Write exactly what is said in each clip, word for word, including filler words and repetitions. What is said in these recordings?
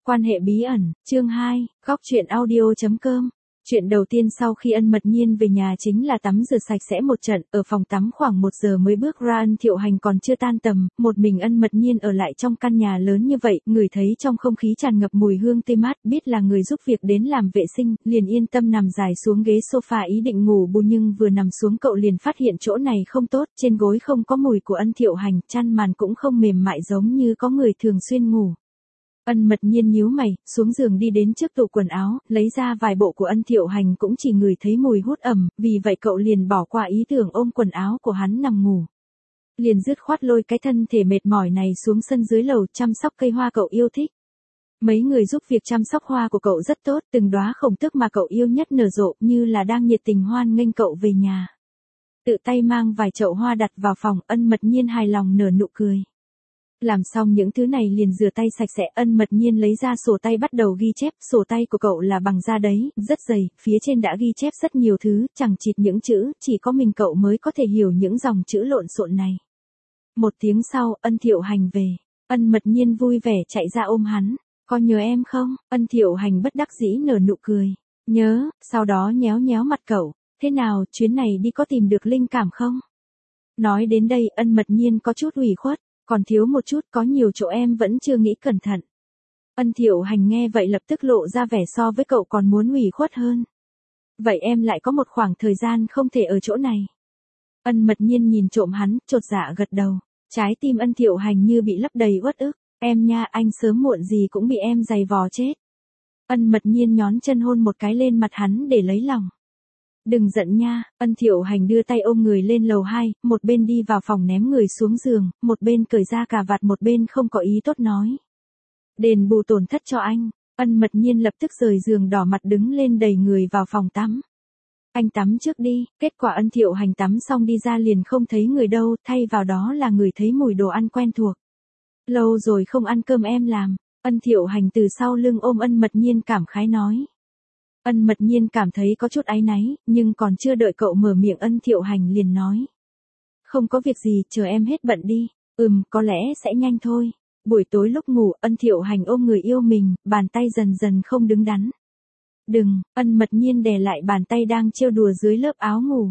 Quan hệ bí ẩn, chương hai, góc truyện audio chấm com. Chuyện đầu tiên sau khi Ân Mật Nhiên về nhà chính là tắm rửa sạch sẽ một trận, ở phòng tắm khoảng một giờ mới bước ra. Ân Thiệu Hành còn chưa tan tầm, một mình Ân Mật Nhiên ở lại trong căn nhà lớn như vậy, ngửi thấy trong không khí tràn ngập mùi hương tươi mát, biết là người giúp việc đến làm vệ sinh, liền yên tâm nằm dài xuống ghế sofa ý định ngủ bù, nhưng vừa nằm xuống cậu liền phát hiện chỗ này không tốt, trên gối không có mùi của Ân Thiệu Hành, chăn màn cũng không mềm mại giống như có người thường xuyên ngủ. Ân Mật Nhiên nhíu mày, xuống giường đi đến trước tủ quần áo, lấy ra vài bộ của Ân Thiệu Hành, cũng chỉ ngửi thấy mùi hút ẩm, vì vậy cậu liền bỏ qua ý tưởng ôm quần áo của hắn nằm ngủ. Liền dứt khoát lôi cái thân thể mệt mỏi này xuống sân dưới lầu chăm sóc cây hoa cậu yêu thích. Mấy người giúp việc chăm sóc hoa của cậu rất tốt, từng đóa khổng tước mà cậu yêu nhất nở rộ, như là đang nhiệt tình hoan nghênh cậu về nhà. Tự tay mang vài chậu hoa đặt vào phòng, Ân Mật Nhiên hài lòng nở nụ cười. Làm xong những thứ này liền rửa tay sạch sẽ, Ân Mật Nhiên lấy ra sổ tay bắt đầu ghi chép, sổ tay của cậu là bằng da đấy, rất dày, phía trên đã ghi chép rất nhiều thứ, chẳng chịt những chữ, chỉ có mình cậu mới có thể hiểu những dòng chữ lộn xộn này. Một tiếng sau, Ân Thiệu Hành về, Ân Mật Nhiên vui vẻ chạy ra ôm hắn, có nhớ em không? Ân Thiệu Hành bất đắc dĩ nở nụ cười, nhớ, sau đó nhéo nhéo mặt cậu, thế nào, chuyến này đi có tìm được linh cảm không? Nói đến đây, Ân Mật Nhiên có chút ủy khuất. Còn thiếu một chút, có nhiều chỗ em vẫn chưa nghĩ cẩn thận. Ân Thiệu Hành nghe vậy lập tức lộ ra vẻ so với cậu còn muốn ủy khuất hơn. Vậy em lại có một khoảng thời gian không thể ở chỗ này. Ân Mật Nhiên nhìn trộm hắn, chột dạ gật đầu. Trái tim Ân Thiệu Hành như bị lấp đầy uất ức. Em nha, anh sớm muộn gì cũng bị em giày vò chết. Ân Mật Nhiên nhón chân hôn một cái lên mặt hắn để lấy lòng. Đừng giận nha, Ân Thiệu Hành đưa tay ôm người lên lầu hai, một bên đi vào phòng ném người xuống giường, một bên cởi ra cà vạt, một bên không có ý tốt nói. Đền bù tổn thất cho anh. Ân Mật Nhiên lập tức rời giường đỏ mặt đứng lên đẩy người vào phòng tắm. Anh tắm trước đi, kết quả Ân Thiệu Hành tắm xong đi ra liền không thấy người đâu, thay vào đó là người thấy mùi đồ ăn quen thuộc. Lâu rồi không ăn cơm em làm. Ân Thiệu Hành từ sau lưng ôm Ân Mật Nhiên cảm khái nói. Ân Mật Nhiên cảm thấy có chút áy náy, nhưng còn chưa đợi cậu mở miệng Ân Thiệu Hành liền nói. Không có việc gì, chờ em hết bận đi. Ừm, có lẽ sẽ nhanh thôi. Buổi tối lúc ngủ, Ân Thiệu Hành ôm người yêu mình, bàn tay dần dần không đứng đắn. Đừng, Ân Mật Nhiên đè lại bàn tay đang trêu đùa dưới lớp áo ngủ.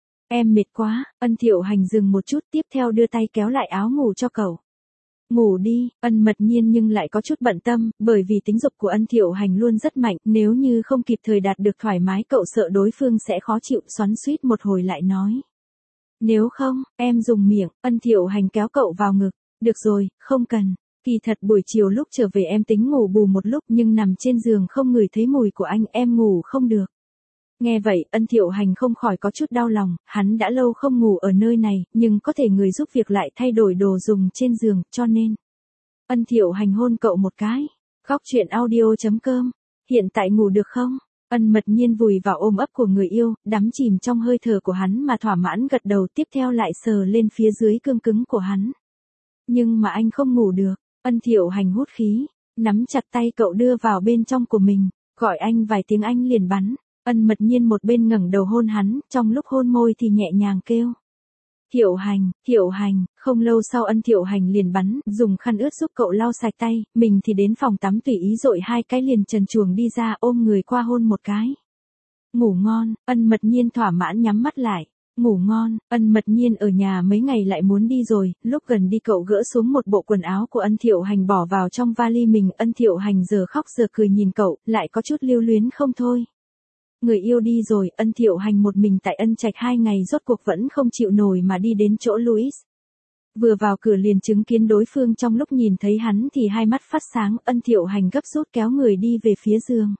Em mệt quá, Ân Thiệu Hành dừng một chút, tiếp theo đưa tay kéo lại áo ngủ cho cậu. Ngủ đi, Ân Mật Nhiên nhưng lại có chút bận tâm, bởi vì tính dục của Ân Thiệu Hành luôn rất mạnh, nếu như không kịp thời đạt được thoải mái cậu sợ đối phương sẽ khó chịu, xoắn xuýt một hồi lại nói. Nếu không, em dùng miệng. Ân Thiệu Hành kéo cậu vào ngực. Được rồi, không cần. Kỳ thật buổi chiều lúc trở về em tính ngủ bù một lúc, nhưng nằm trên giường không ngửi thấy mùi của anh, em ngủ không được. Nghe vậy, Ân Thiệu Hành không khỏi có chút đau lòng, hắn đã lâu không ngủ ở nơi này, nhưng có thể người giúp việc lại thay đổi đồ dùng trên giường, cho nên. Ân Thiệu Hành hôn cậu một cái. Góc truyện audio chấm com. Hiện tại ngủ được không? Ân Mật Nhiên vùi vào ôm ấp của người yêu, đắm chìm trong hơi thở của hắn mà thỏa mãn gật đầu, tiếp theo lại sờ lên phía dưới cương cứng của hắn. Nhưng mà anh không ngủ được. Ân Thiệu Hành hút khí, nắm chặt tay cậu đưa vào bên trong của mình, gọi anh vài tiếng anh liền bắn. Ân Mật Nhiên một bên ngẩng đầu hôn hắn, trong lúc hôn môi thì nhẹ nhàng kêu. Thiệu Hành, Thiệu Hành, không lâu sau Ân Thiệu Hành liền bắn, dùng khăn ướt giúp cậu lau sạch tay, mình thì đến phòng tắm tùy ý dội hai cái liền trần truồng đi ra ôm người qua hôn một cái. Ngủ ngon, Ân Mật Nhiên thỏa mãn nhắm mắt lại. Ngủ ngon, Ân Mật Nhiên ở nhà mấy ngày lại muốn đi rồi, lúc gần đi cậu gỡ xuống một bộ quần áo của Ân Thiệu Hành bỏ vào trong vali mình, Ân Thiệu Hành giờ khóc giờ cười nhìn cậu, lại có chút lưu luyến không thôi. Người yêu đi rồi, Ân Thiệu Hành một mình tại Ân Trạch hai ngày rốt cuộc vẫn không chịu nổi mà đi đến chỗ Louis. Vừa vào cửa liền chứng kiến đối phương, trong lúc nhìn thấy hắn thì hai mắt phát sáng, Ân Thiệu Hành gấp rút kéo người đi về phía giường.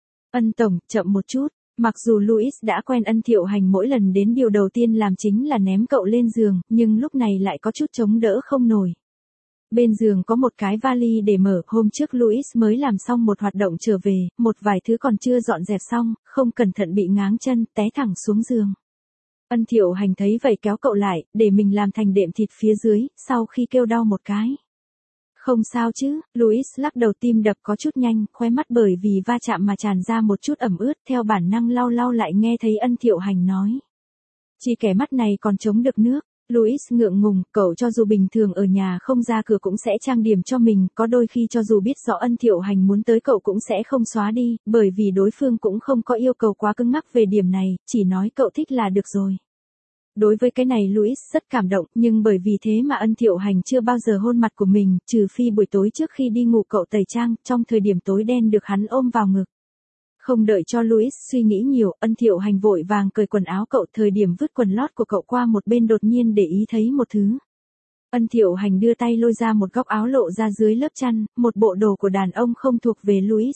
Ân tổng, chậm một chút. Mặc dù Louis đã quen Ân Thiệu Hành, mỗi lần đến điều đầu tiên làm chính là ném cậu lên giường, nhưng lúc này lại có chút chống đỡ không nổi. Bên giường có một cái vali để mở, hôm trước Louis mới làm xong một hoạt động trở về, một vài thứ còn chưa dọn dẹp xong, không cẩn thận bị ngáng chân, té thẳng xuống giường. Ân Thiệu Hành thấy vậy kéo cậu lại, để mình làm thành đệm thịt phía dưới, sau khi kêu đau một cái. Không sao chứ, Louis lắc đầu, tim đập có chút nhanh, khóe mắt bởi vì va chạm mà tràn ra một chút ẩm ướt, theo bản năng lau lau lại nghe thấy Ân Thiệu Hành nói. Chỉ kẻ mắt này còn chống được nước. Louis ngượng ngùng, cậu cho dù bình thường ở nhà không ra cửa cũng sẽ trang điểm cho mình, có đôi khi cho dù biết rõ Ân Thiệu Hành muốn tới cậu cũng sẽ không xóa đi, bởi vì đối phương cũng không có yêu cầu quá cứng nhắc về điểm này, chỉ nói cậu thích là được rồi. Đối với cái này Louis rất cảm động, nhưng bởi vì thế mà Ân Thiệu Hành chưa bao giờ hôn mặt của mình, trừ phi buổi tối trước khi đi ngủ cậu tẩy trang, trong thời điểm tối đen được hắn ôm vào ngực. Không đợi cho Louis suy nghĩ nhiều, Ân Thiệu Hành vội vàng cởi quần áo cậu, thời điểm vứt quần lót của cậu qua một bên đột nhiên để ý thấy một thứ. Ân Thiệu Hành đưa tay lôi ra một góc áo lộ ra dưới lớp chăn, một bộ đồ của đàn ông không thuộc về Louis.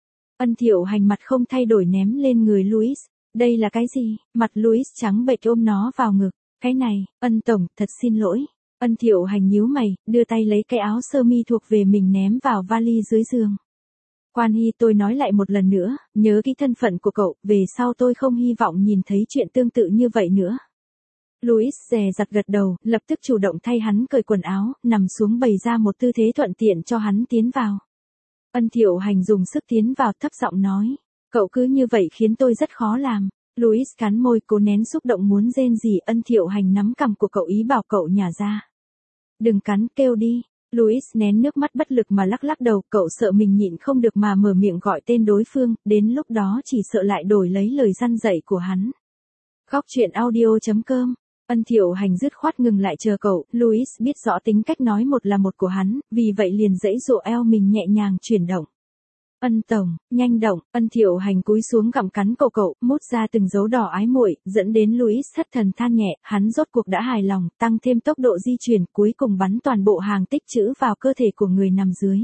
Ân Thiệu Hành mặt không thay đổi ném lên người Louis. Đây là cái gì? Mặt Louis trắng bệch ôm nó vào ngực. Cái này, Ân Tổng, thật xin lỗi. Ân Thiệu Hành nhíu mày, đưa tay lấy cái áo sơ mi thuộc về mình ném vào vali dưới giường. Quan Hy, tôi nói lại một lần nữa, nhớ kỹ thân phận của cậu, về sau tôi không hy vọng nhìn thấy chuyện tương tự như vậy nữa. Louis dè dặt gật đầu, lập tức chủ động thay hắn cởi quần áo, nằm xuống bày ra một tư thế thuận tiện cho hắn tiến vào. Ân Thiệu Hành dùng sức tiến vào, thấp giọng nói, cậu cứ như vậy khiến tôi rất khó làm. Louis cắn môi cố nén xúc động muốn rên rỉ. Ân Thiệu Hành nắm cằm của cậu ý bảo cậu nhả ra. Đừng cắn, kêu đi. Louis nén nước mắt bất lực mà lắc lắc đầu, cậu sợ mình nhịn không được mà mở miệng gọi tên đối phương, đến lúc đó chỉ sợ lại đổi lấy lời răn dạy của hắn. Góc truyện audio chấm com. Ân Thiệu Hành dứt khoát ngừng lại chờ cậu, Louis biết rõ tính cách nói một là một của hắn, vì vậy liền dãy dụ eo mình nhẹ nhàng chuyển động. Ân Tổng, nhanh động. Ân Thiệu Hành cúi xuống gặm cắn cổ cậu, mút ra từng dấu đỏ ái muội, dẫn đến Louis thất thần than nhẹ, hắn rốt cuộc đã hài lòng, tăng thêm tốc độ di chuyển, cuối cùng bắn toàn bộ hàng tích trữ vào cơ thể của người nằm dưới.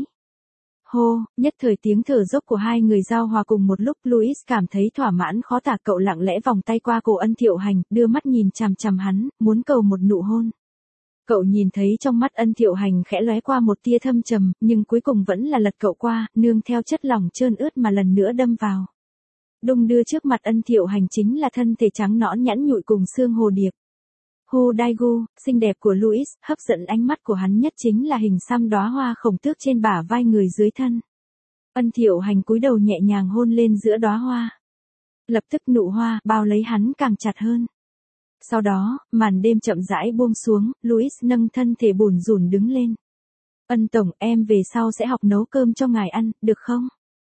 Hô, nhất thời tiếng thở dốc của hai người giao hòa cùng một lúc, Louis cảm thấy thỏa mãn khó tả, cậu lặng lẽ vòng tay qua cổ Ân Thiệu Hành, đưa mắt nhìn chằm chằm hắn, muốn cầu một nụ hôn. Cậu nhìn thấy trong mắt Ân Thiệu Hành khẽ lóe qua một tia thâm trầm, nhưng cuối cùng vẫn là lật cậu qua, nương theo chất lỏng trơn ướt mà lần nữa đâm vào. Đung đưa trước mặt Ân Thiệu Hành chính là thân thể trắng nõn nhẵn nhụi cùng xương hồ điệp. Hu Daigu, xinh đẹp của Louis, hấp dẫn ánh mắt của hắn nhất chính là hình xăm đóa hoa khổng tước trên bả vai người dưới thân. Ân Thiệu Hành cúi đầu nhẹ nhàng hôn lên giữa đóa hoa. Lập tức nụ hoa bao lấy hắn càng chặt hơn. Sau đó, màn đêm chậm rãi buông xuống, Louis nâng thân thể bủn rủn đứng lên. Ân Tổng, em về sau sẽ học nấu cơm cho ngài ăn, được không?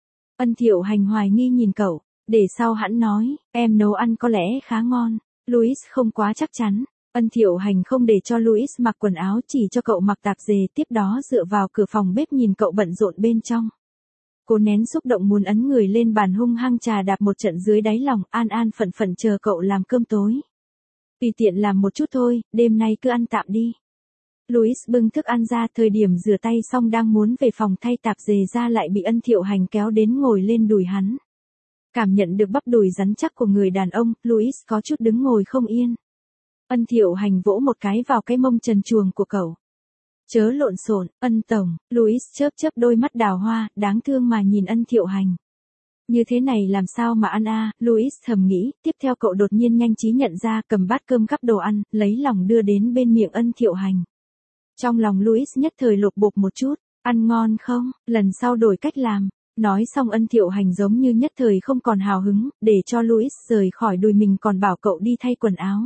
Ân Thiệu Hành hoài nghi nhìn cậu, để sau hắn nói, em nấu ăn có lẽ khá ngon. Louis không quá chắc chắn. Ân Thiệu Hành không để cho Louis mặc quần áo, chỉ cho cậu mặc tạp dề, tiếp đó dựa vào cửa phòng bếp nhìn cậu bận rộn bên trong. Cô nén xúc động muốn ấn người lên bàn hung hăng trà đạp một trận dưới đáy lòng, an an phận phận chờ cậu làm cơm tối. Tùy tiện làm một chút thôi, đêm nay cứ ăn tạm đi. Louis bưng thức ăn ra, thời điểm rửa tay xong đang muốn về phòng thay tạp dề ra lại bị Ân Thiệu Hành kéo đến ngồi lên đùi hắn. Cảm nhận được bắp đùi rắn chắc của người đàn ông, Louis có chút đứng ngồi không yên. Ân Thiệu Hành vỗ một cái vào cái mông trần truồng của cậu. Chớ lộn xộn, Ân Tổng. Louis chớp chớp đôi mắt đào hoa, đáng thương mà nhìn Ân Thiệu Hành. Như thế này làm sao mà ăn a? Louis thầm nghĩ, tiếp theo cậu đột nhiên nhanh trí nhận ra, cầm bát cơm gắp đồ ăn, lấy lòng đưa đến bên miệng Ân Thiệu Hành. Trong lòng Louis nhất thời lột bột một chút, ăn ngon không, lần sau đổi cách làm. Nói xong Ân Thiệu Hành giống như nhất thời không còn hào hứng, để cho Louis rời khỏi đùi mình còn bảo cậu đi thay quần áo.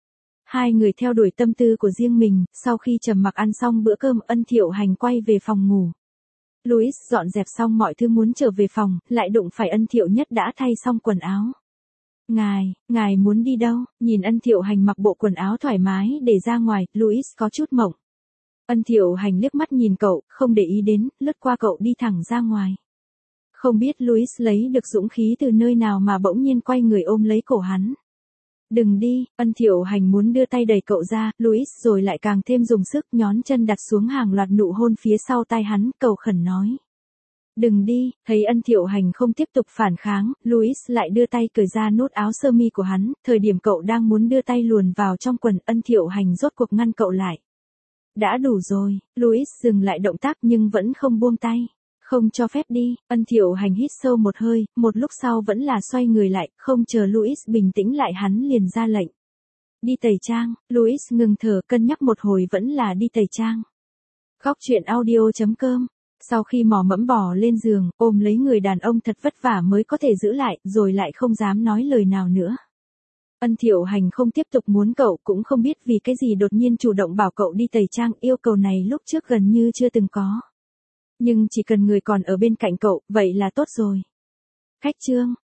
Hai người theo đuổi tâm tư của riêng mình, sau khi trầm mặc ăn xong bữa cơm, Ân Thiệu Hành quay về phòng ngủ. Louis dọn dẹp xong mọi thứ muốn trở về phòng, lại đụng phải Ân Thiệu Nhất đã thay xong quần áo. Ngài, ngài muốn đi đâu? Nhìn Ân Thiệu Hành mặc bộ quần áo thoải mái để ra ngoài, Louis có chút mộng. Ân Thiệu Hành liếc mắt nhìn cậu, không để ý đến, lướt qua cậu đi thẳng ra ngoài. Không biết Louis lấy được dũng khí từ nơi nào mà bỗng nhiên quay người ôm lấy cổ hắn. Đừng đi. Ân Thiệu Hành muốn đưa tay đẩy cậu ra, Louis rồi lại càng thêm dùng sức nhón chân đặt xuống hàng loạt nụ hôn phía sau tai hắn, cầu khẩn nói. Đừng đi. Thấy Ân Thiệu Hành không tiếp tục phản kháng, Louis lại đưa tay cởi ra nút áo sơ mi của hắn, thời điểm cậu đang muốn đưa tay luồn vào trong quần, Ân Thiệu Hành rốt cuộc ngăn cậu lại. Đã đủ rồi. Louis dừng lại động tác nhưng vẫn không buông tay. Không cho phép đi. Ân Thiệu Hành hít sâu một hơi, một lúc sau vẫn là xoay người lại, không chờ Louis bình tĩnh lại hắn liền ra lệnh. Đi tẩy trang. Louis ngừng thở, cân nhắc một hồi vẫn là đi tẩy trang. Góc truyện audio chấm com. Sau khi mò mẫm bò lên giường, ôm lấy người đàn ông thật vất vả mới có thể giữ lại, rồi lại không dám nói lời nào nữa. Ân Thiệu Hành không tiếp tục muốn cậu, cũng không biết vì cái gì đột nhiên chủ động bảo cậu đi tẩy trang, yêu cầu này lúc trước gần như chưa từng có. Nhưng chỉ cần người còn ở bên cạnh cậu, vậy là tốt rồi. Khách chương